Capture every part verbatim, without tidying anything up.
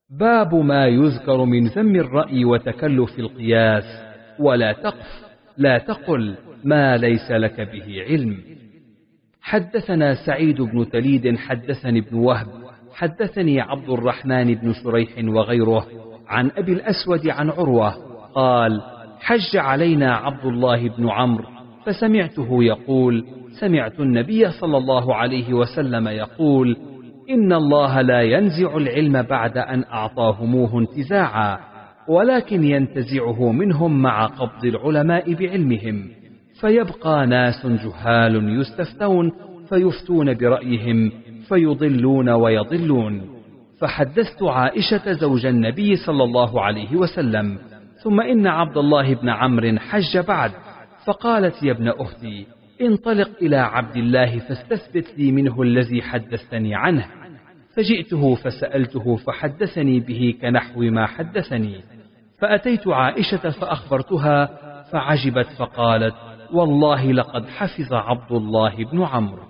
باب ما يذكر من ذم الرأي وتكلف القياس. ولا تقف، لا تقل ما ليس لك به علم. حدثنا سعيد بن تليد حدثني ابن وهب حدثني عبد الرحمن بن شريح وغيره عن أبي الأسود عن عروة قال: حج علينا عبد الله بن عمرو فسمعته يقول: سمعت النبي صلى الله عليه وسلم يقول: إن الله لا ينزع العلم بعد أن أعطاهموه انتزاعا، ولكن ينتزعه منهم مع قبض العلماء بعلمهم، فيبقى ناس جهال يستفتون فيفتون برأيهم فيضلون ويضلون. فحدثت عائشة زوج النبي صلى الله عليه وسلم، ثم إن عبد الله بن عمرو حج بعد، فقالت: يا ابن أختي، انطلق إلى عبد الله فاستثبت لي منه الذي حدثتني عنه. فجئته فسألته فحدثني به كنحو ما حدثني، فأتيت عائشة فأخبرتها فعجبت فقالت: والله لقد حفظ عبد الله بن عمرو.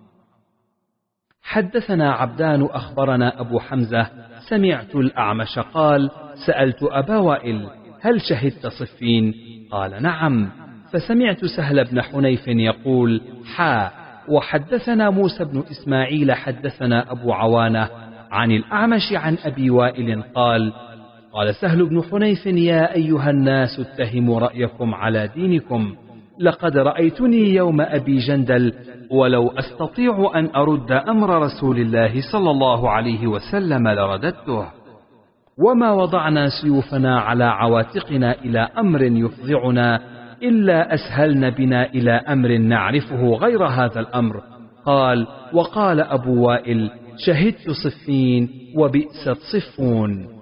حدثنا عبدان أخبرنا أبو حمزة سمعت الأعمش قال: سألت أبا وائل: هل شهدت صفين؟ قال: نعم. فسمعت سهل بن حنيف يقول: حا وحدثنا موسى بن إسماعيل حدثنا أبو عوانة عن الأعمش عن أبي وائل قال: قال سهل بن حنيف: يا أيها الناس اتهموا رأيكم على دينكم، لقد رأيتني يوم أبي جندل ولو أستطيع أن أرد أمر رسول الله صلى الله عليه وسلم لرددته، وما وضعنا سيوفنا على عواتقنا إلى أمر يفضعنا إلا أسهلن بنا إلى أمر نعرفه غير هذا الأمر. قال: وقال أبو وائل: شهدت صفين وبئست صفون.